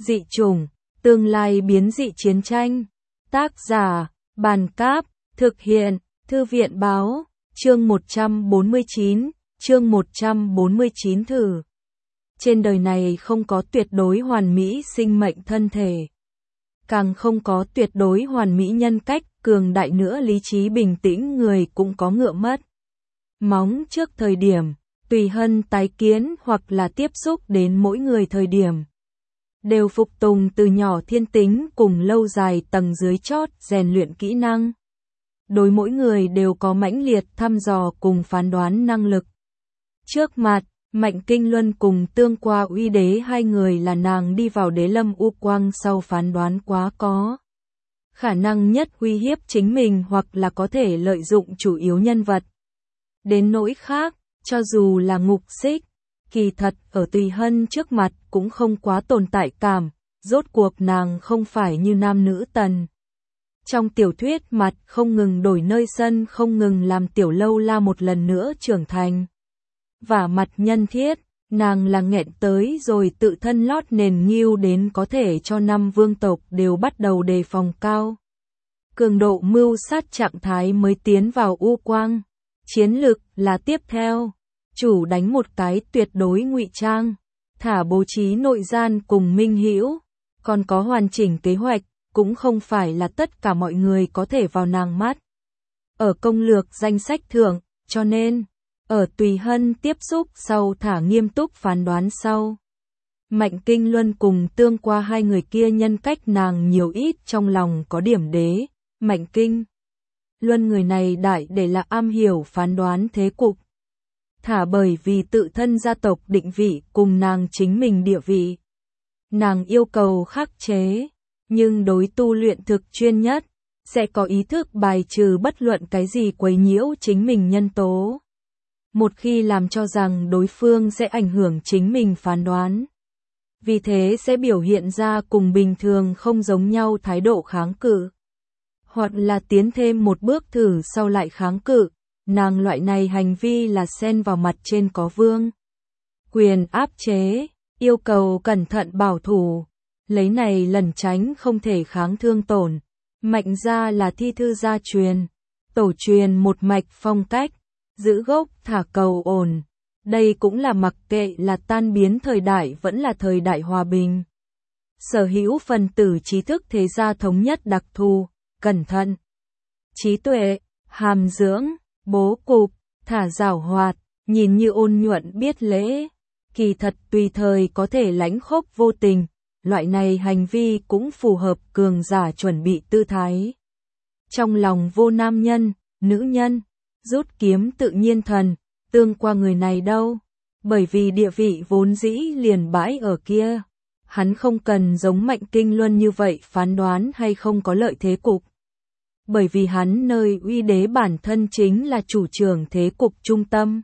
Dị chủng, tương lai biến dị chiến tranh. Tác giả, Bàn Cáp, thực hiện, Thư viện Báo, chương 149, chương 149 thử. Trên đời này không có tuyệt đối hoàn mỹ sinh mệnh thân thể. Càng không có tuyệt đối hoàn mỹ nhân cách, cường đại nữa lý trí bình tĩnh người cũng có ngựa mất. Móng trước thời điểm, tùy hân tái kiến hoặc là tiếp xúc đến mỗi người thời điểm. Đều phục tùng từ nhỏ thiên tính cùng lâu dài tầng dưới chót rèn luyện kỹ năng. Đối mỗi người đều có mãnh liệt thăm dò cùng phán đoán năng lực. Trước mặt, Mạnh Kinh Luân cùng Tương Qua Uy Đế hai người là nàng đi vào Đế Lâm U Quang sau phán đoán quá có khả năng nhất uy hiếp chính mình hoặc là có thể lợi dụng chủ yếu nhân vật. Đến nỗi khác, cho dù là Ngục Xích, kỳ thật ở Tùy Hân trước mặt cũng không quá tồn tại cảm, rốt cuộc nàng không phải như nam nữ tần. Trong tiểu thuyết mặt không ngừng đổi nơi sân, không ngừng làm tiểu lâu la một lần nữa trưởng thành. Và mặt nhân thiết, nàng là nghẹn tới rồi tự thân lót nền nghiêu đến có thể cho 5 vương tộc đều bắt đầu đề phòng cao. Cường độ mưu sát trạng thái mới tiến vào U Quang. Chiến lược là tiếp theo. Chủ đánh một cái tuyệt đối ngụy trang. Thả bố trí nội gian cùng minh hữu. Còn có hoàn chỉnh kế hoạch, cũng không phải là tất cả mọi người có thể vào nàng mắt. Ở công lược danh sách thưởng, cho nên ở Tùy Hân tiếp xúc sau thả nghiêm túc phán đoán sau. Mạnh Kinh Luân cùng Tương Qua hai người kia nhân cách nàng nhiều ít trong lòng có điểm đế. Mạnh Kinh Luân người này đại để là am hiểu phán đoán thế cục. Thả bởi vì tự thân gia tộc định vị cùng nàng chính mình địa vị. Nàng yêu cầu khắc chế, nhưng đối tu luyện thực chuyên nhất, sẽ có ý thức bài trừ bất luận cái gì quấy nhiễu chính mình nhân tố. Một khi làm cho rằng đối phương sẽ ảnh hưởng chính mình phán đoán. Vì thế sẽ biểu hiện ra cùng bình thường không giống nhau thái độ kháng cự. Hoặc là tiến thêm một bước thử sau lại kháng cự, nàng loại này hành vi là xen vào mặt trên có vương. Quyền áp chế, yêu cầu cẩn thận bảo thủ, lấy này lẩn tránh không thể kháng thương tổn. Mạnh gia là thi thư gia truyền, tổ truyền một mạch phong cách. Giữ gốc thả cầu ổn. Đây cũng là mặc kệ là tan biến thời đại vẫn là thời đại hòa bình. Sở hữu phần tử trí thức thế gia thống nhất đặc thù, cẩn thận, trí tuệ, hàm dưỡng, bố cục, thả giảo hoạt, nhìn như ôn nhuận biết lễ. Kỳ thật tùy thời có thể lãnh khốc vô tình, loại này hành vi cũng phù hợp cường giả chuẩn bị tư thái. Trong lòng vô nam nhân, nữ nhân. Rút kiếm tự nhiên thần, Tương Qua người này đâu, bởi vì địa vị vốn dĩ liền bãi ở kia. Hắn không cần giống Mạnh Kinh Luân như vậy phán đoán hay không có lợi thế cục. Bởi vì hắn nơi Uy Đế bản thân chính là chủ trưởng thế cục trung tâm.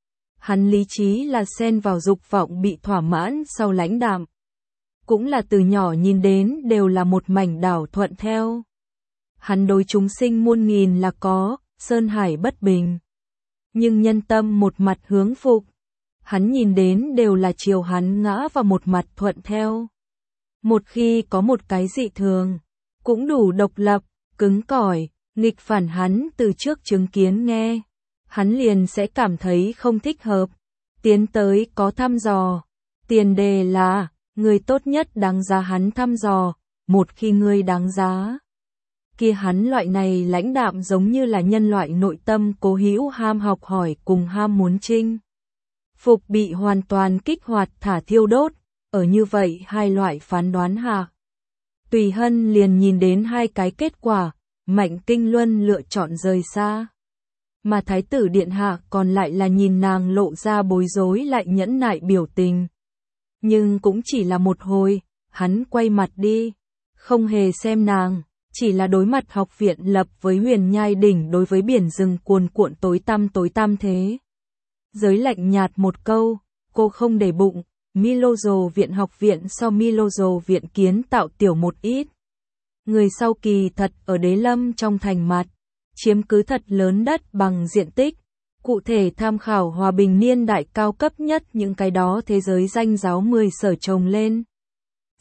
Hắn lý trí là xen vào dục vọng bị thỏa mãn sau lãnh đạm. Cũng là từ nhỏ nhìn đến đều là một mảnh đảo thuận theo. Hắn đối chúng sinh muôn nghìn là có. Sơn hải bất bình. Nhưng nhân tâm một mặt hướng phục. Hắn nhìn đến đều là chiều hắn ngã vào một mặt thuận theo. Một khi có một cái dị thường, cũng đủ độc lập, cứng cỏi, nghịch phản hắn từ trước chứng kiến nghe. Hắn liền sẽ cảm thấy không thích hợp. Tiến tới có thăm dò. Tiền đề là, người tốt nhất đáng giá hắn thăm dò. Một khi người đáng giá. Kia hắn loại này lãnh đạm giống như là nhân loại nội tâm cố hữu ham học hỏi cùng ham muốn chinh phục bị hoàn toàn kích hoạt thả thiêu đốt, ở như vậy hai loại phán đoán hạ. Tùy Hân liền nhìn đến hai cái kết quả, Mạnh Kinh Luân lựa chọn rời xa. Mà Thái tử Điện Hạ còn lại là nhìn nàng lộ ra bối rối lại nhẫn nại biểu tình. Nhưng cũng chỉ là một hồi, hắn quay mặt đi, không hề xem nàng. Chỉ là đối mặt học viện lập với Huyền Nhai đỉnh đối với biển rừng cuồn cuộn tối tăm thế. Giới lạnh nhạt một câu, cô không để bụng, Milozo viện học viện so Milozo viện kiến tạo tiểu một ít. Người sau kỳ thật ở Đế Lâm trong thành mặt, chiếm cứ thật lớn đất bằng diện tích, cụ thể tham khảo hòa bình niên đại cao cấp nhất những cái đó thế giới danh giáo 10 sở trồng lên.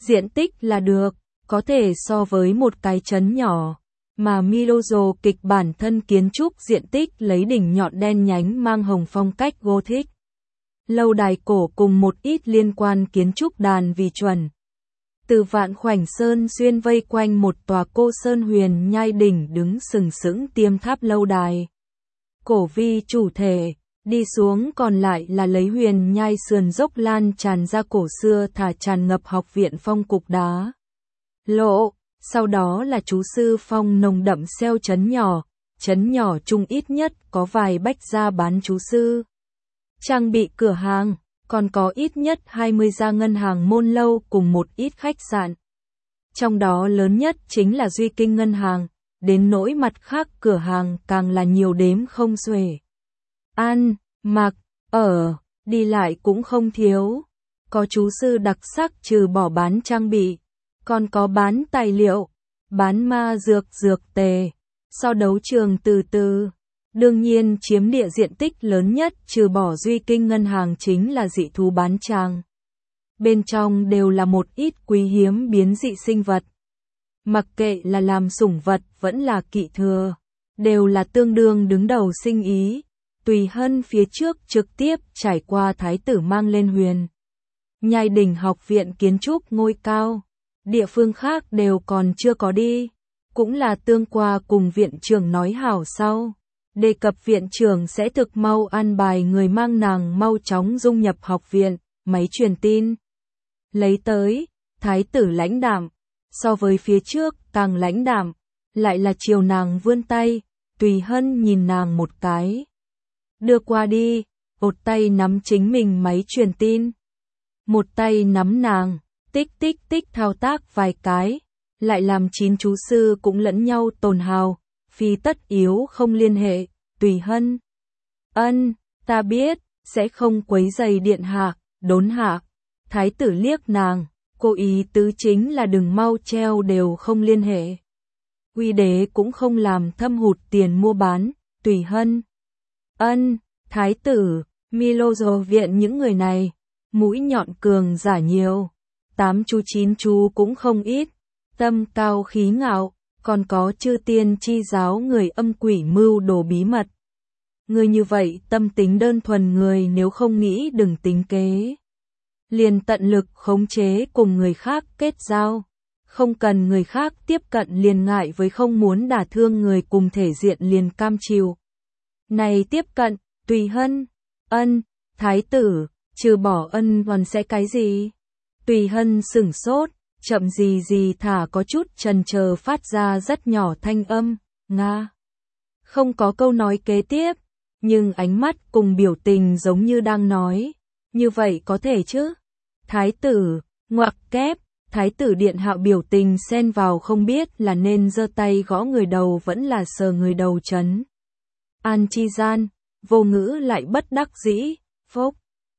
diện tích là được, có thể so với một cái trấn nhỏ. Mà Milozo kịch bản thân kiến trúc diện tích lấy đỉnh nhọn đen nhánh mang hồng phong cách Gothic. Lâu đài cổ cùng một ít liên quan kiến trúc đàn vì chuẩn. Từ vạn khoảnh sơn xuyên vây quanh một tòa cô sơn huyền nhai đỉnh đứng sừng sững tiêm tháp lâu đài. Cổ vi chủ thể, đi xuống còn lại là lấy huyền nhai sườn dốc lan tràn ra cổ xưa thả tràn ngập học viện phong cục đá. Lộ, sau đó là chú sư phong nồng đậm xeo chấn nhỏ chung ít nhất có vài bách gia bán chú sư. Trang bị cửa hàng, còn có ít nhất 20 gia ngân hàng môn lâu cùng một ít khách sạn. Trong đó lớn nhất chính là Duy Kinh ngân hàng, đến nỗi mặt khác cửa hàng càng là nhiều đếm không xuể. Ăn, mặc, ở, đi lại cũng không thiếu. Có chú sư đặc sắc trừ bỏ bán trang bị, còn có bán tài liệu, bán ma dược tề, so đấu trường từ từ. Đương nhiên chiếm địa diện tích lớn nhất trừ bỏ Duy Kinh ngân hàng chính là dị thú bán tràng. Bên trong đều là một ít quý hiếm biến dị sinh vật. Mặc kệ là làm sủng vật vẫn là kỵ thừa, đều là tương đương đứng đầu sinh ý. Tùy Hân phía trước trực tiếp trải qua thái tử mang lên huyền nhai đỉnh học viện kiến trúc ngôi cao. Địa phương khác đều còn chưa có đi. Cũng là tương qua cùng viện trưởng nói hảo sau. Đề cập viện trưởng sẽ thực mau an bài người mang nàng mau chóng dung nhập học viện, máy truyền tin. Lấy tới, thái tử lãnh đạm, so với phía trước càng lãnh đạm, lại là chiều nàng vươn tay, Tùy Hân nhìn nàng một cái. Đưa qua đi, một tay nắm chính mình máy truyền tin. Một tay nắm nàng, tích thao tác vài cái, lại làm 9 chú sư cũng lẫn nhau tồn hào, phi tất yếu không liên hệ. Tùy Hân, ta biết, sẽ không quấy giày điện hạ, đốn hạ. Thái tử liếc nàng, cô ý tứ chính là đừng mau treo đều không liên hệ. Uy đế cũng không làm thâm hụt tiền mua bán. Tùy Hân, thái tử, Milozo viện những người này, mũi nhọn cường giả nhiều, 8 chú 9 chú cũng không ít, tâm cao khí ngạo. Còn có chư tiên chi giáo người âm quỷ mưu đồ bí mật. Người như vậy tâm tính đơn thuần người nếu không nghĩ đừng tính kế. Liền tận lực khống chế cùng người khác kết giao. Không cần người khác tiếp cận liền ngại với không muốn đả thương người cùng thể diện liền cam chịu. Này tiếp cận, Tùy Hân, thái tử, trừ bỏ còn sẽ cái gì? Tùy Hân sửng sốt. Chậm gì thả có chút chần chờ phát ra rất nhỏ thanh âm, nga. Không có câu nói kế tiếp, nhưng ánh mắt cùng biểu tình giống như đang nói, như vậy có thể chứ? Thái tử, ngoặc kép, thái tử điện hạ biểu tình xen vào không biết là nên giơ tay gõ người đầu vẫn là sờ người đầu chấn. An chi gian, vô ngữ lại bất đắc dĩ, phốc.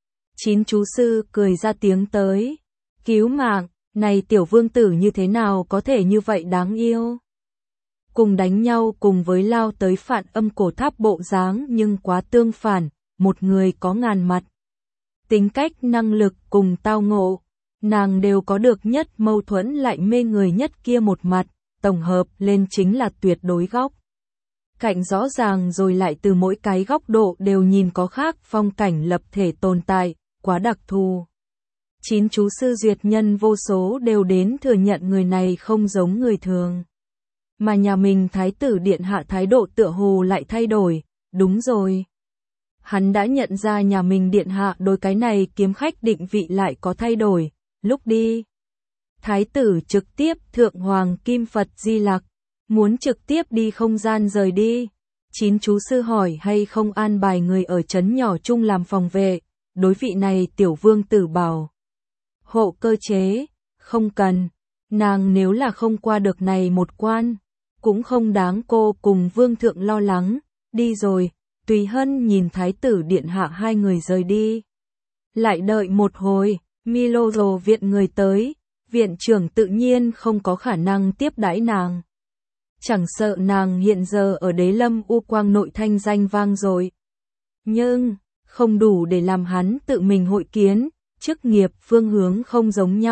9 chú sư cười ra tiếng tới, cứu mạng. Này tiểu vương tử như thế nào có thể như vậy đáng yêu? Cùng đánh nhau cùng với lao tới Phản Âm cổ tháp bộ dáng nhưng quá tương phản, một người có ngàn mặt. Tính cách năng lực cùng tao ngộ, nàng đều có được nhất mâu thuẫn lại mê người nhất kia một mặt, tổng hợp lên chính là tuyệt đối góc. Cạnh rõ ràng rồi lại từ mỗi cái góc độ đều nhìn có khác phong cảnh lập thể tồn tại, quá đặc thù. 9 chú sư duyệt nhân vô số đều đến thừa nhận người này không giống người thường. Mà nhà mình thái tử điện hạ thái độ tựa hồ lại thay đổi, đúng rồi. Hắn đã nhận ra nhà mình điện hạ đối cái này kiếm khách định vị lại có thay đổi, lúc đi. Thái tử trực tiếp thượng hoàng kim Phật Di Lặc, muốn trực tiếp đi không gian rời đi. 9 chú sư hỏi hay không an bài người ở trấn nhỏ chung làm phòng vệ, đối vị này tiểu vương tử bảo. Hộ cơ chế, không cần, nàng nếu là không qua được này một quan, cũng không đáng cô cùng vương thượng lo lắng, đi rồi. Tùy Hân nhìn thái tử điện hạ hai người rời đi. Lại đợi một hồi, Milozo viện người tới, viện trưởng tự nhiên không có khả năng tiếp đãi nàng. Chẳng sợ nàng hiện giờ ở Đế Lâm U Quang nội thanh danh vang rồi. Nhưng, không đủ để làm hắn tự mình hội kiến, chức nghiệp phương hướng không giống nhau,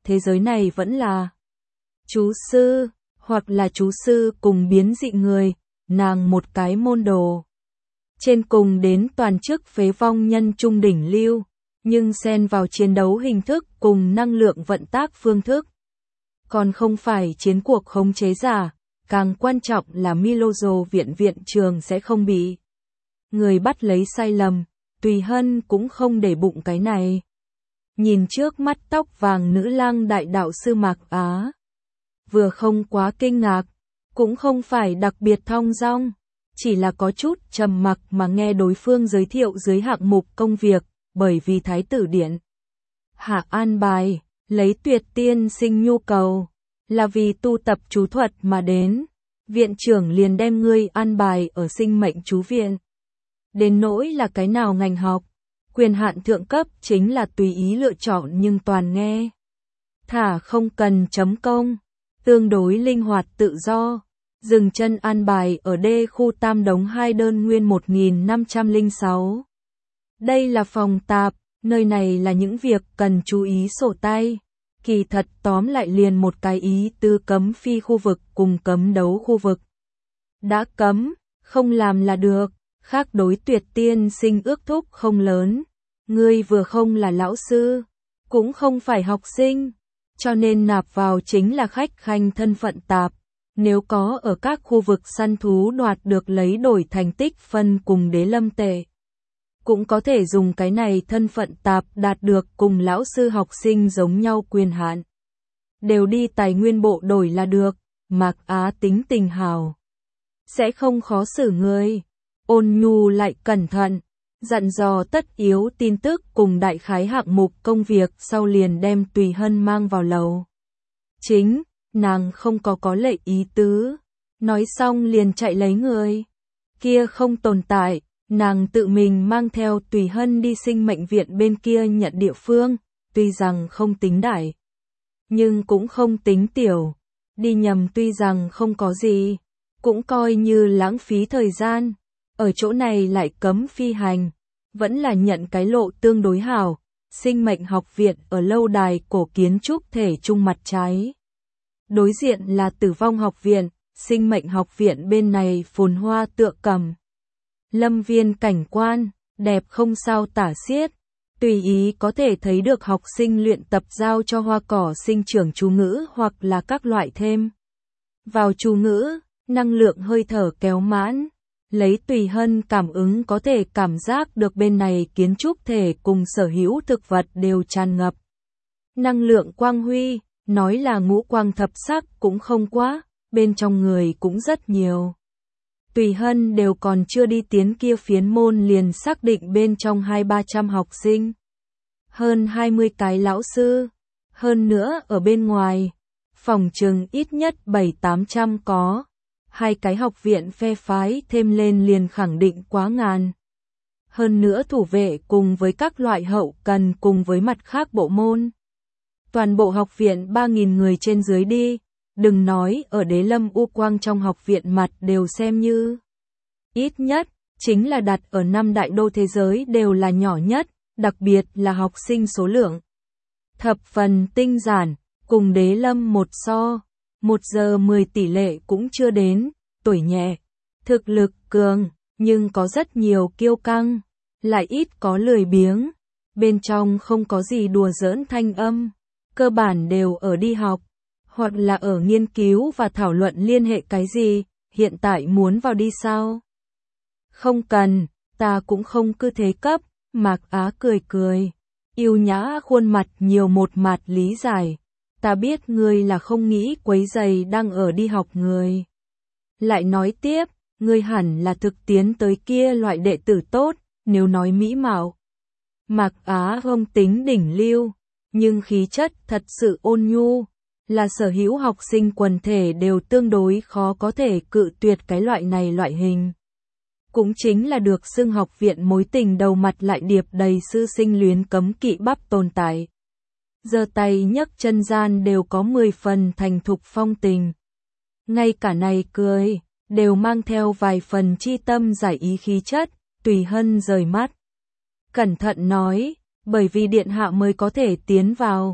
thế giới này vẫn là chú sư, hoặc là chú sư cùng biến dị người, nàng một cái môn đồ. Trên cùng đến toàn chức phế vong nhân trung đỉnh lưu, nhưng xen vào chiến đấu hình thức cùng năng lượng vận tác phương thức. Còn không phải chiến cuộc khống chế giả, càng quan trọng là Milozo viện trường sẽ không bị người bắt lấy sai lầm, Tùy Hân cũng không để bụng cái này. Nhìn trước mắt tóc vàng nữ lang đại đạo sư Mạc Á, vừa không quá kinh ngạc, cũng không phải đặc biệt thong dong, chỉ là có chút trầm mặc mà nghe đối phương giới thiệu dưới hạng mục công việc, bởi vì Thái tử điện hạ an bài, lấy Tuyệt tiên sinh nhu cầu, là vì tu tập chú thuật mà đến, viện trưởng liền đem ngươi an bài ở sinh mệnh chú viện. Đến nỗi là cái nào ngành học, quyền hạn thượng cấp chính là tùy ý lựa chọn nhưng toàn nghe. Thả không cần chấm công, tương đối linh hoạt tự do, dừng chân an bài ở D khu Tam Đống 2 đơn nguyên 1506. Đây là phòng tạp, nơi này là những việc cần chú ý sổ tay. Kỳ thật tóm lại liền một cái ý tư cấm phi khu vực cùng cấm đấu khu vực. Đã cấm, không làm là được, khác đối Tuyệt tiên sinh ước thúc không lớn. Ngươi vừa không là lão sư, cũng không phải học sinh, cho nên nạp vào chính là khách khanh thân phận tạp. Nếu có ở các khu vực săn thú đoạt được lấy đổi thành tích phân cùng đế lâm tệ, cũng có thể dùng cái này thân phận tạp đạt được cùng lão sư học sinh giống nhau quyền hạn. Đều đi tài nguyên bộ đổi là được, Mạc Á tính tình hào, sẽ không khó xử người. Ôn nhu lại cẩn thận, dặn dò tất yếu tin tức cùng đại khái hạng mục công việc sau liền đem Tùy Hân mang vào lầu. Chính, nàng không có lệ ý tứ, nói xong liền chạy lấy người. Kia không tồn tại, nàng tự mình mang theo Tùy Hân đi sinh mệnh viện bên kia nhận địa phương, tuy rằng không tính đại, nhưng cũng không tính tiểu. Đi nhầm tuy rằng không có gì, cũng coi như lãng phí thời gian. Ở chỗ này lại cấm phi hành, vẫn là nhận cái lộ tương đối hảo. Sinh mệnh học viện ở lâu đài cổ kiến trúc thể trung mặt trái. Đối diện là Tử vong học viện, sinh mệnh học viện bên này phồn hoa tựa cầm. Lâm viên cảnh quan, đẹp không sao tả xiết, tùy ý có thể thấy được học sinh luyện tập giao cho hoa cỏ sinh trưởng chú ngữ hoặc là các loại thêm. Vào chú ngữ, năng lượng hơi thở kéo mãn, lấy Tùy Hân cảm ứng có thể cảm giác được bên này kiến trúc thể cùng sở hữu thực vật đều tràn ngập. Năng lượng quang huy, nói là ngũ quang thập sắc cũng không quá, bên trong người cũng rất nhiều. Tùy Hân đều còn chưa đi tiến kia phiến môn liền xác định bên trong 200-300 học sinh. Hơn 20 cái lão sư. Hơn nữa ở bên ngoài, phòng trường ít nhất 700-800 có. 2 cái học viện phe phái thêm lên liền khẳng định quá ngàn. Hơn nữa thủ vệ cùng với các loại hậu cần cùng với mặt khác bộ môn. Toàn bộ học viện 3.000 người trên dưới đi. Đừng nói ở Đế Lâm U Quang trong học viện mặt đều xem như ít nhất, chính là đặt ở 5 đại đô thế giới đều là nhỏ nhất, đặc biệt là học sinh số lượng. Thập phần tinh giản, cùng Đế Lâm một so, 1 giờ 10 tỷ lệ cũng chưa đến, tuổi nhẹ, thực lực cường, nhưng có rất nhiều kiêu căng, lại ít có lười biếng, bên trong không có gì đùa giỡn thanh âm, cơ bản đều ở đi học. Hoặc là ở nghiên cứu và thảo luận liên hệ cái gì, hiện tại muốn vào đi sao? Không cần, ta cũng không cứ thế cấp, Mạc Á cười, yêu nhã khuôn mặt nhiều một mặt lý giải, ta biết ngươi là không nghĩ quấy giày đang ở đi học người. Lại nói tiếp, ngươi hẳn là thực tiến tới kia loại đệ tử tốt, nếu nói mỹ mạo. Mạc Á không tính đỉnh lưu, nhưng khí chất thật sự ôn nhu. Là sở hữu học sinh quần thể đều tương đối khó có thể cự tuyệt cái loại này loại hình. Cũng chính là được xưng học viện mối tình đầu mặt lại điệp đầy sư sinh luyến cấm kỵ bắp tồn tại. Giơ tay nhấc chân gian đều có 10 phần thành thục phong tình. Ngay cả này cười, đều mang theo vài phần chi tâm giải ý khí chất, Tùy Hân rời mắt. Cẩn thận nói, bởi vì điện hạ mới có thể tiến vào.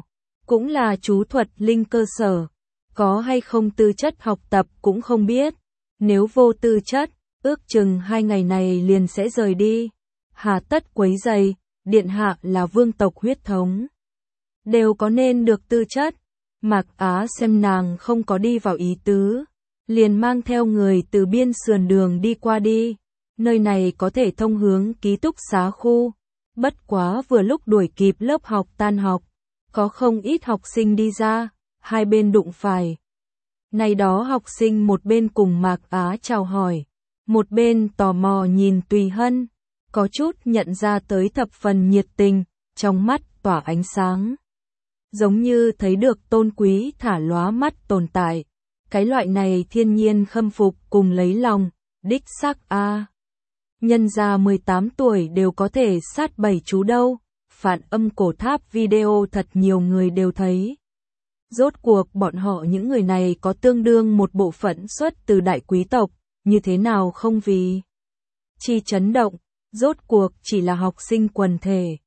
cũng là chú thuật linh cơ sở, có hay không tư chất học tập cũng không biết, nếu vô tư chất, ước chừng 2 ngày này liền sẽ rời đi, hà tất quấy rầy, điện hạ là vương tộc huyết thống, đều có nên được tư chất. Mạc Á xem nàng không có đi vào ý tứ, liền mang theo người từ biên sườn đường đi qua đi, nơi này có thể thông hướng ký túc xá khu, bất quá vừa lúc đuổi kịp lớp học tan học, có không ít học sinh đi ra, hai bên đụng phải. Này đó học sinh một bên cùng Mạc Á chào hỏi, một bên tò mò nhìn Tùy Hân, có chút nhận ra tới thập phần nhiệt tình, trong mắt tỏa ánh sáng. Giống như thấy được tôn quý thả lóa mắt tồn tại. Cái loại này thiên nhiên khâm phục cùng lấy lòng, đích xác a. Nhân ra 18 tuổi đều có thể sát 7 chú đâu, phản âm cổ tháp video thật nhiều người đều thấy. Rốt cuộc bọn họ những người này có tương đương một bộ phận xuất từ đại quý tộc, như thế nào không vì chi chấn động, rốt cuộc chỉ là học sinh quần thể.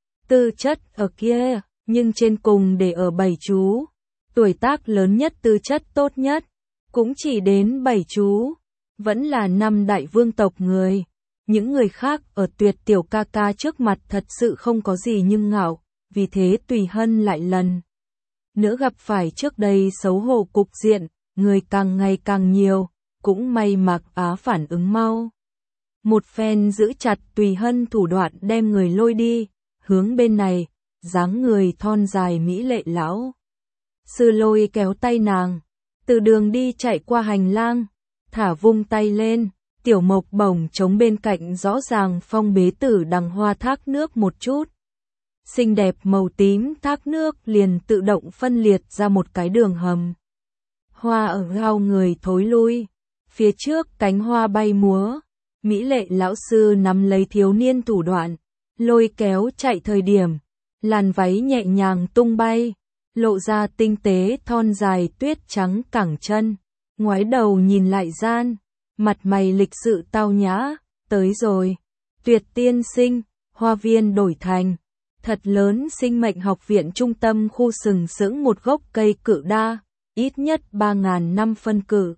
Tư chất ở kia, nhưng trên cùng để ở 7 chú, tuổi tác lớn nhất tư chất tốt nhất, cũng chỉ đến 7 chú, vẫn là 5 đại vương tộc người. Những người khác ở Tuyệt tiểu ca ca trước mặt thật sự không có gì nhưng ngạo, vì thế Tùy Hân lại lần nữa gặp phải trước đây xấu hổ cục diện, người càng ngày càng nhiều, cũng may Mạc Á phản ứng mau. Một phen giữ chặt Tùy Hân thủ đoạn đem người lôi đi, hướng bên này, dáng người thon dài mỹ lệ lão sư lôi kéo tay nàng, từ đường đi chạy qua hành lang, thả vung tay lên, tiểu mộc bổng chống bên cạnh rõ ràng phong bế tử đằng hoa thác nước một chút. Xinh đẹp màu tím thác nước liền tự động phân liệt ra một cái đường hầm. Hoa ở gao người thối lui, phía trước cánh hoa bay múa, mỹ lệ lão sư nắm lấy thiếu niên thủ đoạn, lôi kéo chạy thời điểm, làn váy nhẹ nhàng tung bay, lộ ra tinh tế thon dài tuyết trắng cẳng chân, ngoái đầu nhìn lại gian, mặt mày lịch sự tao nhã, tới rồi, Tuyệt tiên sinh, hoa viên đổi thành, thật lớn sinh mệnh học viện trung tâm khu sừng sững một gốc cây cự đa, ít nhất 3.000 năm phân cự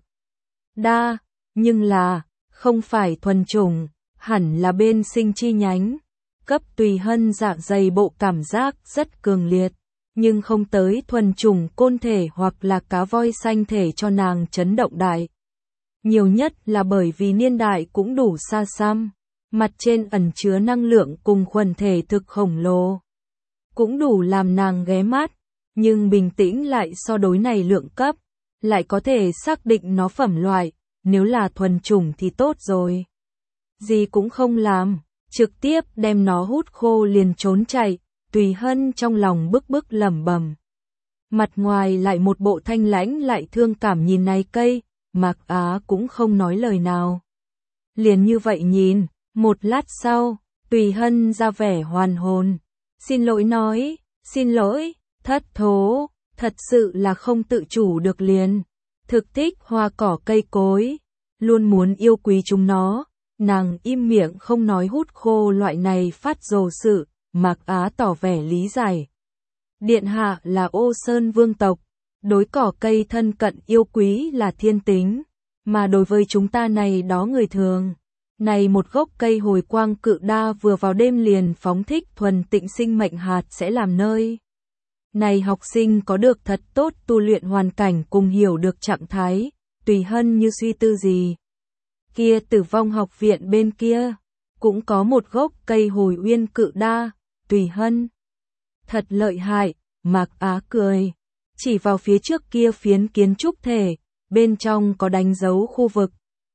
đa, nhưng là, không phải thuần chủng, hẳn là bên sinh chi nhánh. Cấp Tùy Hân dạ dày bộ cảm giác rất cường liệt, nhưng không tới thuần chủng côn thể hoặc là cá voi xanh thể cho nàng chấn động đại. Nhiều nhất là bởi vì niên đại cũng đủ xa xăm, mặt trên ẩn chứa năng lượng cùng quần thể thực khổng lồ. Cũng đủ làm nàng ghé mắt, nhưng bình tĩnh lại so đối này lượng cấp, lại có thể xác định nó phẩm loại, nếu là thuần chủng thì tốt rồi. Gì cũng không làm, trực tiếp đem nó hút khô liền trốn chạy, Tùy Hân trong lòng bức bức lẩm bẩm. Mặt ngoài lại một bộ thanh lãnh lại thương cảm nhìn này cây, Mạc Á cũng không nói lời nào. Liền như vậy nhìn, một lát sau, Tùy Hân ra vẻ hoàn hồn. Xin lỗi nói, xin lỗi, thất thố, thật sự là không tự chủ được liền. Thực thích hoa cỏ cây cối, luôn muốn yêu quý chúng nó. Nàng im miệng không nói hút khô loại này phát rồ sự, Mạc Á tỏ vẻ lý giải. Điện hạ là Ô Sơn vương tộc, đối cỏ cây thân cận yêu quý là thiên tính, mà đối với chúng ta này đó người thường, này một gốc cây hồi quang cự đa vừa vào đêm liền phóng thích thuần tịnh sinh mệnh hạt sẽ làm nơi. Này học sinh có được thật tốt tu luyện hoàn cảnh cùng hiểu được trạng thái, Tùy Hân như suy tư gì. Kia Tử Vong học viện bên kia, cũng có một gốc cây hồi uyên cự đa, Tùy Hân. Thật lợi hại, Mạc Á cười, chỉ vào phía trước kia phiến kiến trúc thể, bên trong có đánh dấu khu vực.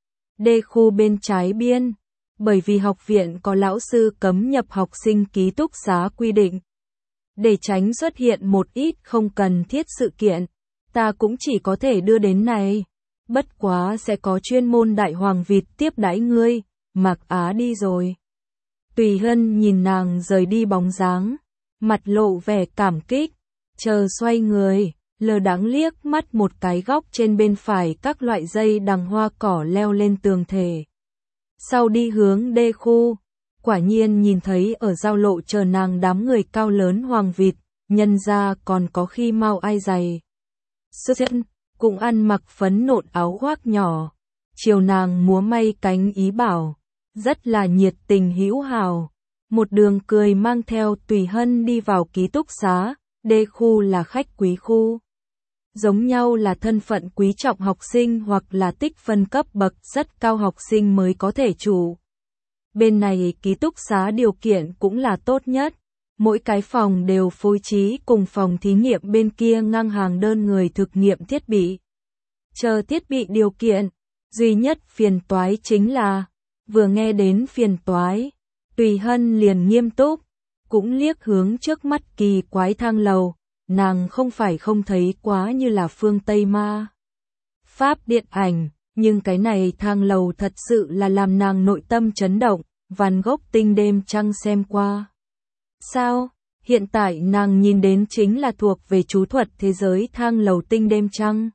D khu bên trái biên, bởi vì học viện có lão sư cấm nhập học sinh ký túc xá quy định. Để tránh xuất hiện một ít không cần thiết sự kiện, ta cũng chỉ có thể đưa đến này. Bất quá sẽ có chuyên môn đại hoàng vịt tiếp đãi ngươi, Mạc Á đi rồi. Tùy Hân nhìn nàng rời đi bóng dáng, mặt lộ vẻ cảm kích, chờ xoay người, lờ đãng liếc mắt một cái góc trên bên phải các loại dây đằng hoa cỏ leo lên tường thể. Sau đi hướng D khu, quả nhiên nhìn thấy ở giao lộ chờ nàng đám người cao lớn hoàng vịt, nhân ra còn có khi mau ai giày. Xuất hiện, cũng ăn mặc phấn nộn áo khoác nhỏ, chiều nàng múa may cánh ý bảo, rất là nhiệt tình hữu hảo. Một đường cười mang theo Tùy Hân đi vào ký túc xá, D khu là khách quý khu. Giống nhau là thân phận quý trọng học sinh hoặc là tích phân cấp bậc rất cao học sinh mới có thể trụ. Bên này ký túc xá điều kiện cũng là tốt nhất, mỗi cái phòng đều phối trí cùng phòng thí nghiệm bên kia ngang hàng đơn người thực nghiệm thiết bị. Chờ thiết bị điều kiện, duy nhất phiền toái chính là, vừa nghe đến phiền toái, Tùy Hân liền nghiêm túc, cũng liếc hướng trước mắt kỳ quái thang lầu, nàng không phải không thấy quá như là phương Tây ma Pháp điện ảnh, nhưng cái này thang lầu thật sự là làm nàng nội tâm chấn động, Van Gogh tinh đêm trăng xem qua. Sao, hiện tại nàng nhìn đến chính là thuộc về chú thuật thế giới thang lầu tinh đêm trăng.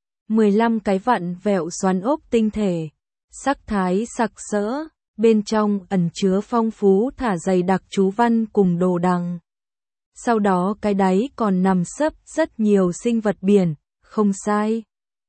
15 cái vặn vẹo xoắn ốc tinh thể, sắc thái sặc sỡ, bên trong ẩn chứa phong phú thả dày đặc chú văn cùng đồ đằng. Sau đó cái đáy còn nằm sấp rất nhiều sinh vật biển, không sai.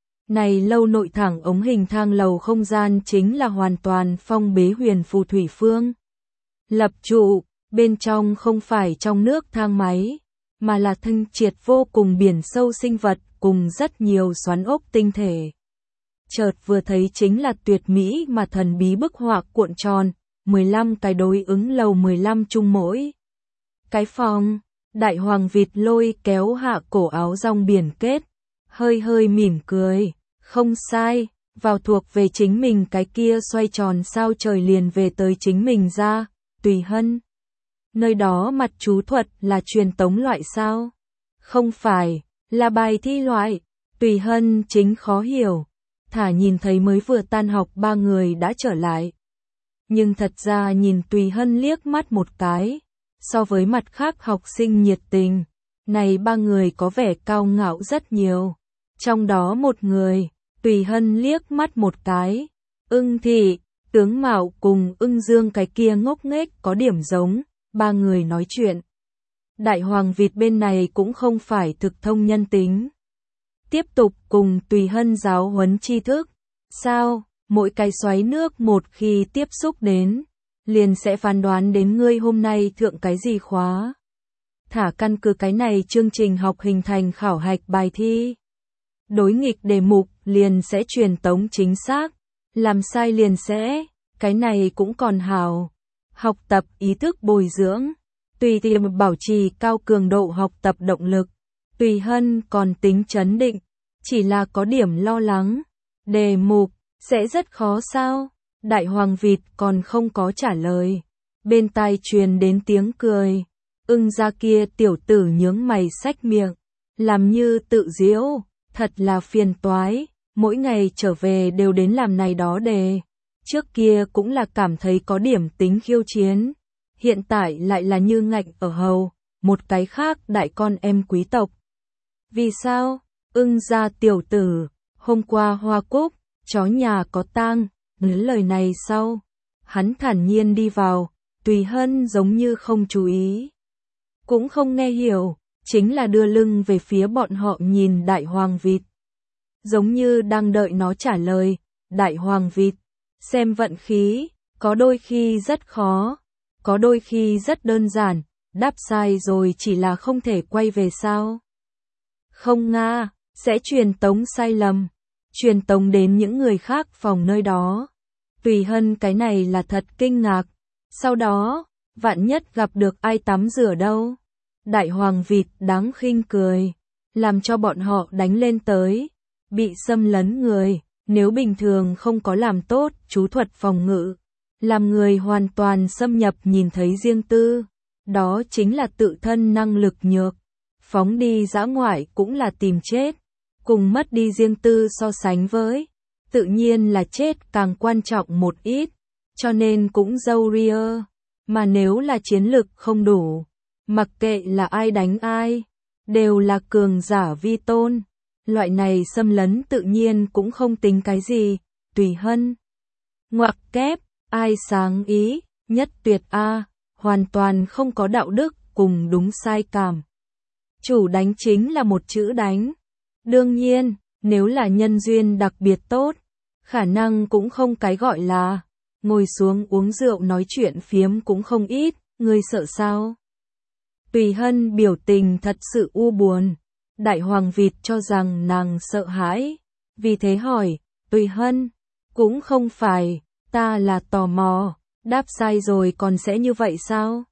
Này lâu nội thẳng ống hình thang lầu không gian chính là hoàn toàn phong bế huyền phù thủy phương. Lập trụ, bên trong không phải trong nước thang máy, mà là thanh triệt vô cùng biển sâu sinh vật cùng rất nhiều xoắn ốc tinh thể. Chợt vừa thấy chính là tuyệt mỹ mà thần bí bức họa cuộn tròn, 15 cái đối ứng lầu 15 chung mỗi. Cái phòng, đại hoàng vịt lôi kéo hạ cổ áo rong biển kết, hơi hơi mỉm cười, không sai, vào thuộc về chính mình cái kia xoay tròn sao trời liền về tới chính mình ra, Tùy Hân. Nơi đó mặt chú thuật là truyền tống loại sao? Không phải, là bài thi loại, Tùy Hân chính khó hiểu. Thả nhìn thấy mới vừa tan học ba người đã trở lại. Nhưng thật ra nhìn Tùy Hân liếc mắt một cái, so với mặt khác học sinh nhiệt tình, này ba người có vẻ cao ngạo rất nhiều. Trong đó một người, Tùy Hân liếc mắt một cái, Ưng Thị, tướng mạo cùng Ưng Dương cái kia ngốc nghếch có điểm giống, ba người nói chuyện. Đại hoàng vịt bên này cũng không phải thực thông nhân tính. Tiếp tục cùng Tùy Hân giáo huấn tri thức. Sao, mỗi cái xoáy nước một khi tiếp xúc đến, liền sẽ phán đoán đến ngươi hôm nay thượng cái gì khóa. Thả căn cứ cái này chương trình học hình thành khảo hạch bài thi. Đối nghịch đề mục liền sẽ truyền tống chính xác, làm sai liền sẽ, cái này cũng còn hào. Học tập ý thức bồi dưỡng, tùy tiệm bảo trì cao cường độ học tập động lực. Tùy Hân còn tính trấn định, chỉ là có điểm lo lắng. Đề mục, sẽ rất khó sao? Đại hoàng vịt còn không có trả lời. Bên tai truyền đến tiếng cười. Ưng ra kia tiểu tử nhướng mày xách miệng. Làm như tự giễu, thật là phiền toái. Mỗi ngày trở về đều đến làm này đó đề. Trước kia cũng là cảm thấy có điểm tính khiêu chiến. Hiện tại lại là như ngạnh ở hầu. Một cái khác đại con em quý tộc. Vì sao? Ưng ra tiểu tử, hôm qua hoa cúc, chó nhà có tang, nói lời này sau. Hắn thản nhiên đi vào, Tùy Hân giống như không chú ý. Cũng không nghe hiểu, chính là đưa lưng về phía bọn họ nhìn đại hoàng vịt. Giống như đang đợi nó trả lời, đại hoàng vịt, xem vận khí, có đôi khi rất khó, có đôi khi rất đơn giản, đáp sai rồi chỉ là không thể quay về sao. Không nga, sẽ truyền tống sai lầm, truyền tống đến những người khác phòng nơi đó. Tùy Hân cái này là thật kinh ngạc, sau đó, vạn nhất gặp được ai tắm rửa đâu. Đại hoàng vịt đáng khinh cười, làm cho bọn họ đánh lên tới, bị xâm lấn người, nếu bình thường không có làm tốt chú thuật phòng ngự, làm người hoàn toàn xâm nhập nhìn thấy riêng tư, đó chính là tự thân năng lực nhược. Phóng đi dã ngoại cũng là tìm chết, cùng mất đi riêng tư so sánh với, tự nhiên là chết càng quan trọng một ít, cho nên cũng dâu ria, mà nếu là chiến lực không đủ, mặc kệ là ai đánh ai, đều là cường giả vi tôn, loại này xâm lấn tự nhiên cũng không tính cái gì, Tùy Hân. Ngoặc kép, ai sáng ý, nhất tuyệt a, hoàn toàn không có đạo đức cùng đúng sai cảm. Chủ đánh chính là một chữ đánh. Đương nhiên, nếu là nhân duyên đặc biệt tốt, khả năng cũng không cái gọi là ngồi xuống uống rượu nói chuyện phiếm cũng không ít, ngươi sợ sao? Tùy Hân biểu tình thật sự u buồn. Đại Hoàng Vịt cho rằng nàng sợ hãi, vì thế hỏi, Tùy Hân, cũng không phải, ta là tò mò, đáp sai rồi còn sẽ như vậy sao?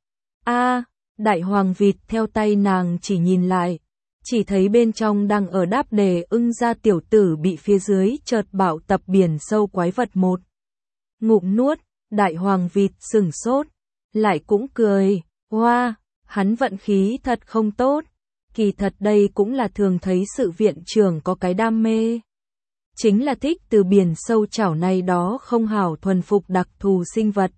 Đại Hoàng Vịt theo tay nàng chỉ nhìn lại, chỉ thấy bên trong đang ở đáp đề Ưng gia tiểu tử bị phía dưới chợt bạo tập biển sâu quái vật một ngụm nuốt. Đại Hoàng Vịt sửng sốt, lại cũng cười, hoa, hắn vận khí thật không tốt. Kỳ thật đây cũng là thường thấy sự viện trưởng có cái đam mê. Chính là thích từ biển sâu chảo này đó không hảo thuần phục đặc thù sinh vật.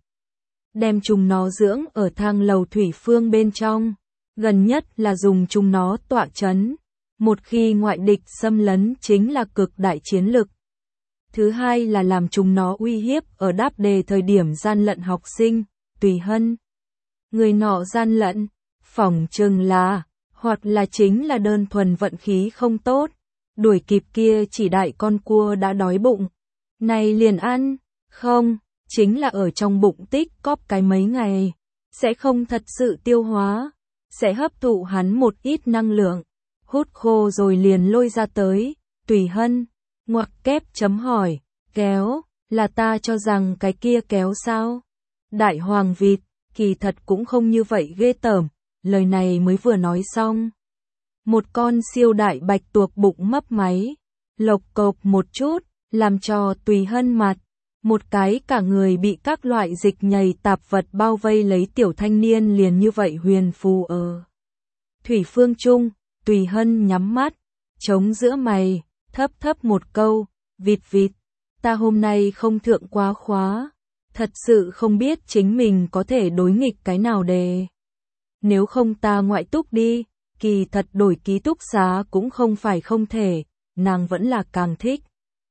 Đem chúng nó dưỡng ở thang lầu thủy phương bên trong. Gần nhất là dùng chúng nó tọa chấn. Một khi ngoại địch xâm lấn chính là cực đại chiến lực. Thứ hai là làm chúng nó uy hiếp ở đáp đề thời điểm gian lận học sinh. Tùy Hân, người nọ gian lận, phỏng chừng là, hoặc là chính là đơn thuần vận khí không tốt, đuổi kịp kia chỉ đại con cua đã đói bụng. Này liền ăn, không, chính là ở trong bụng tích cóp cái mấy ngày, sẽ không thật sự tiêu hóa, sẽ hấp thụ hắn một ít năng lượng, hút khô rồi liền lôi ra tới. Tùy Hân, ngoặc kép chấm hỏi, kéo, là ta cho rằng cái kia kéo sao? Đại Hoàng Vịt, kỳ thật cũng không như vậy ghê tởm, lời này mới vừa nói xong. Một con siêu đại bạch tuộc bụng mấp máy, lộc cộc một chút, làm cho Tùy Hân mặt. Một cái cả người bị các loại dịch nhầy tạp vật bao vây lấy tiểu thanh niên liền như vậy huyền phù ở thủy phương trung. Tùy Hân nhắm mắt, chống giữa mày, thấp thấp một câu, vịt vịt, ta hôm nay không thượng quá khóa, thật sự không biết chính mình có thể đối nghịch cái nào đề. Nếu không ta ngoại túc đi, kỳ thật đổi ký túc xá cũng không phải không thể, nàng vẫn là càng thích.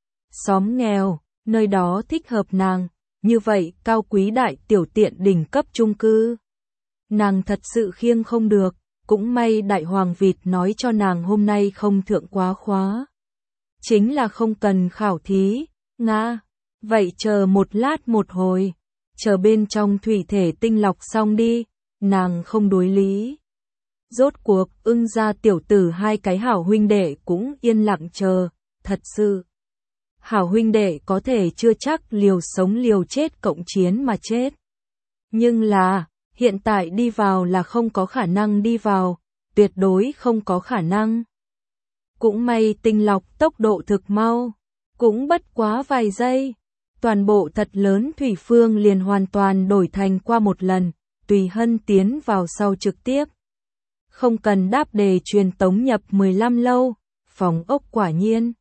Xóm nghèo, nơi đó thích hợp nàng, như vậy cao quý đại tiểu tiện đỉnh cấp chung cư. Nàng thật sự khiêng không được, cũng may Đại Hoàng Vịt nói cho nàng hôm nay không thượng quá khóa. Chính là không cần khảo thí, Nga, vậy chờ một lát một hồi, chờ bên trong thủy thể tinh lọc xong đi, nàng không đối lý. Rốt cuộc Ưng gia tiểu tử hai cái hảo huynh đệ cũng yên lặng chờ, thật sự. Hảo huynh đệ có thể chưa chắc liều sống liều chết cộng chiến mà chết. Nhưng là, hiện tại đi vào là không có khả năng đi vào, tuyệt đối không có khả năng. Cũng may tinh lọc tốc độ thực mau, cũng bất quá vài giây. Toàn bộ thật lớn thủy phương liền hoàn toàn đổi thành qua một lần, Tùy Hân tiến vào sau trực tiếp. Không cần đáp đề truyền tống nhập 15 lâu, phòng ốc quả nhiên.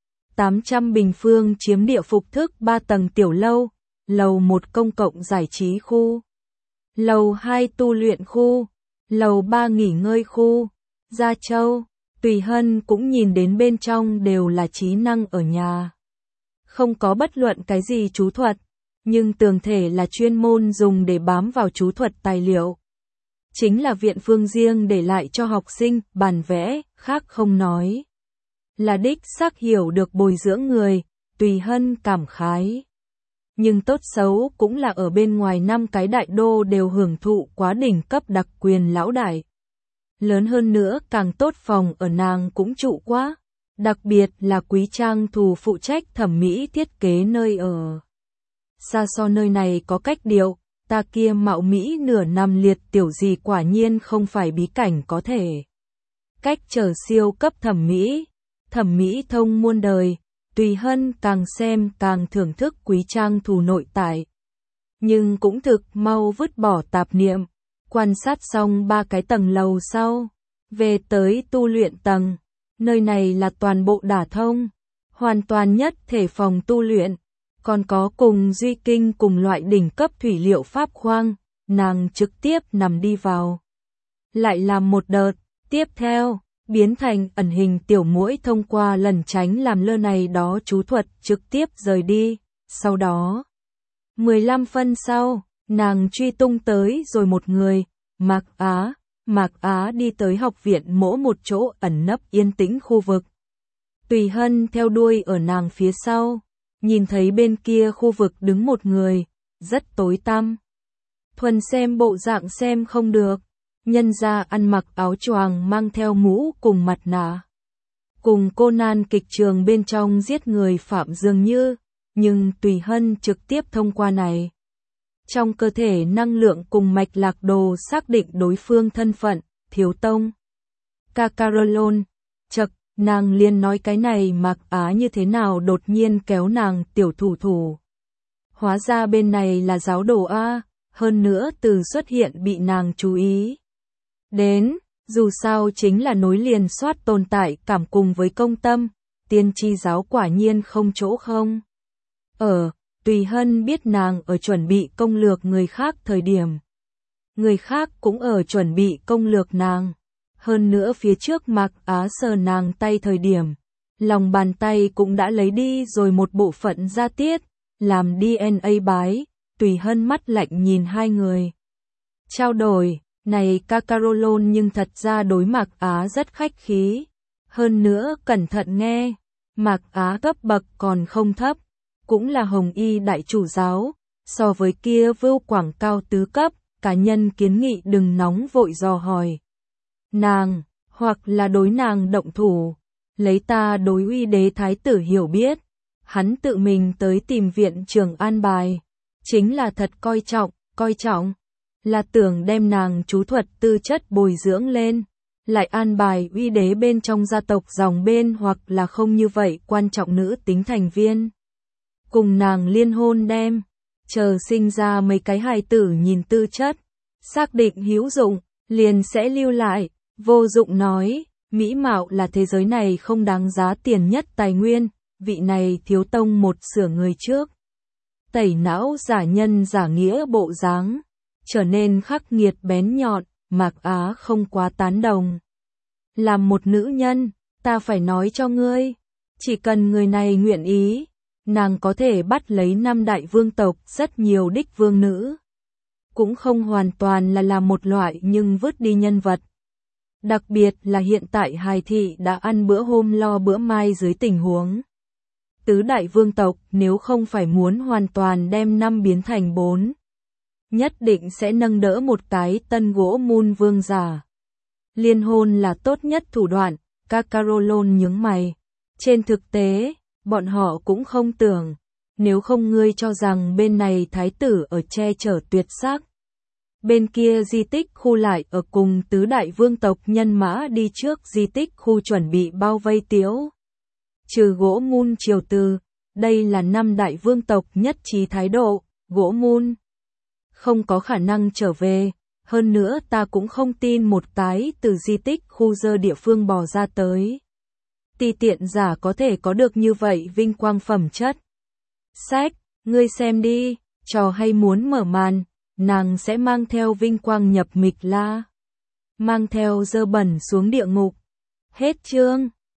800 bình phương chiếm địa phục thức 3 tầng tiểu lâu, lầu 1 công cộng giải trí khu, lầu 2 tu luyện khu, lầu 3 nghỉ ngơi khu. Gia Châu, Tùy Hân cũng nhìn đến bên trong đều là trí năng ở nhà. Không có bất luận cái gì chú thuật, nhưng tường thể là chuyên môn dùng để bám vào chú thuật tài liệu. Chính là viện phương riêng để lại cho học sinh, bàn vẽ, khác không nói. Là đích xác hiểu được bồi dưỡng người, Tùy Hân cảm khái. Nhưng tốt xấu cũng là ở bên ngoài 5 cái đại đô đều hưởng thụ quá đỉnh cấp đặc quyền lão đại. Lớn hơn nữa càng tốt phòng ở nàng cũng trụ quá. Đặc biệt là Quý Trang Thù phụ trách thẩm mỹ thiết kế nơi ở. Xa so nơi này có cách điệu, ta kia mạo mỹ nửa nằm liệt tiểu gì quả nhiên không phải bí cảnh có thể. Cách trở siêu cấp thẩm mỹ thông muôn đời, Tùy Hân càng xem càng thưởng thức Quý Trang Thù nội tại. Nhưng cũng thực mau vứt bỏ tạp niệm, quan sát xong 3 cái tầng lầu sau, về tới tu luyện tầng. Nơi này là toàn bộ đả thông, hoàn toàn nhất thể phòng tu luyện, còn có cùng duy kinh cùng loại đỉnh cấp thủy liệu pháp khoang, nàng trực tiếp nằm đi vào. Lại làm một đợt, tiếp theo, biến thành ẩn hình tiểu muỗi thông qua lần tránh làm lơ này đó chú thuật trực tiếp rời đi, sau đó. 15 phân sau, nàng truy tung tới rồi một người, Mạc Á đi tới học viện mỗ một chỗ ẩn nấp yên tĩnh khu vực. Tùy Hân theo đuôi ở nàng phía sau, nhìn thấy bên kia khu vực đứng một người, rất tối tăm. Thuần xem bộ dạng xem không được, nhân ra ăn mặc áo choàng mang theo mũ cùng mặt nạ. Cùng Conan kịch trường bên trong giết người phạm dường như, nhưng Tùy Hân trực tiếp thông qua này. Trong cơ thể năng lượng cùng mạch lạc đồ xác định đối phương thân phận, Thiếu Tông. Kakarolon, chậc, nàng liền nói cái này Mạc Á như thế nào đột nhiên kéo nàng tiểu thủ thủ. Hóa ra bên này là giáo đồ A, hơn nữa từ xuất hiện bị nàng chú ý. Đến, dù sao chính là nối liền soát tồn tại cảm cùng với công tâm, tiên tri giáo quả nhiên không chỗ không. Tùy Hân biết nàng ở chuẩn bị công lược người khác thời điểm. Người khác cũng ở chuẩn bị công lược nàng. Hơn nữa phía trước Mạc Á sờ nàng tay thời điểm, lòng bàn tay cũng đã lấy đi rồi một bộ phận da tiết, làm DNA bái, Tùy Hân mắt lạnh nhìn hai người. Trao đổi, này Kakarolon nhưng thật ra đối Mạc Á rất khách khí. Hơn nữa cẩn thận nghe, Mạc Á cấp bậc còn không thấp, cũng là Hồng Y đại chủ giáo, so với kia Vưu Quảng cao tứ cấp, cá nhân kiến nghị đừng nóng vội dò hỏi. Nàng, hoặc là đối nàng động thủ, lấy ta đối Uy Đế Thái tử hiểu biết, hắn tự mình tới tìm viện trưởng an bài, chính là thật coi trọng, là tưởng đem nàng chú thuật tư chất bồi dưỡng lên, lại an bài Uy Đế bên trong gia tộc dòng bên hoặc là không như vậy quan trọng nữ tính thành viên. Cùng nàng liên hôn đem, chờ sinh ra mấy cái hài tử nhìn tư chất, xác định hữu dụng, liền sẽ lưu lại. Vô Dụng nói, mỹ mạo là thế giới này không đáng giá tiền nhất tài nguyên, vị này Thiếu Tông một sửa người trước. Tẩy não giả nhân giả nghĩa bộ dáng, trở nên khắc nghiệt bén nhọn, Mạc Á không quá tán đồng. Làm một nữ nhân, ta phải nói cho ngươi, chỉ cần người này nguyện ý, nàng có thể bắt lấy 5 đại vương tộc rất nhiều đích vương nữ. Cũng không hoàn toàn là làm một loại nhưng vứt đi nhân vật. Đặc biệt là hiện tại hài thị đã ăn bữa hôm lo bữa mai dưới tình huống. Tứ đại vương tộc nếu không phải muốn hoàn toàn đem 5 biến thành 4. Nhất định sẽ nâng đỡ một cái tân gỗ mun vương giả. Liên hôn là tốt nhất thủ đoạn, Kakarolon nhướng mày. Trên thực tế, bọn họ cũng không tưởng, nếu không ngươi cho rằng bên này thái tử ở che chở tuyệt sắc. Bên kia di tích khu lại ở cùng tứ đại vương tộc nhân mã đi trước di tích khu chuẩn bị bao vây Tiếu. Trừ gỗ mun triều từ, đây là 5 đại vương tộc nhất trí thái độ, gỗ mun không có khả năng trở về, hơn nữa ta cũng không tin một cái từ di tích khu dơ địa phương bò ra tới. Ti tiện giả có thể có được như vậy vinh quang phẩm chất. Sách, ngươi xem đi, trò hay muốn mở màn, nàng sẽ mang theo vinh quang nhập Mịch La, mang theo dơ bẩn xuống địa ngục. Hết chương.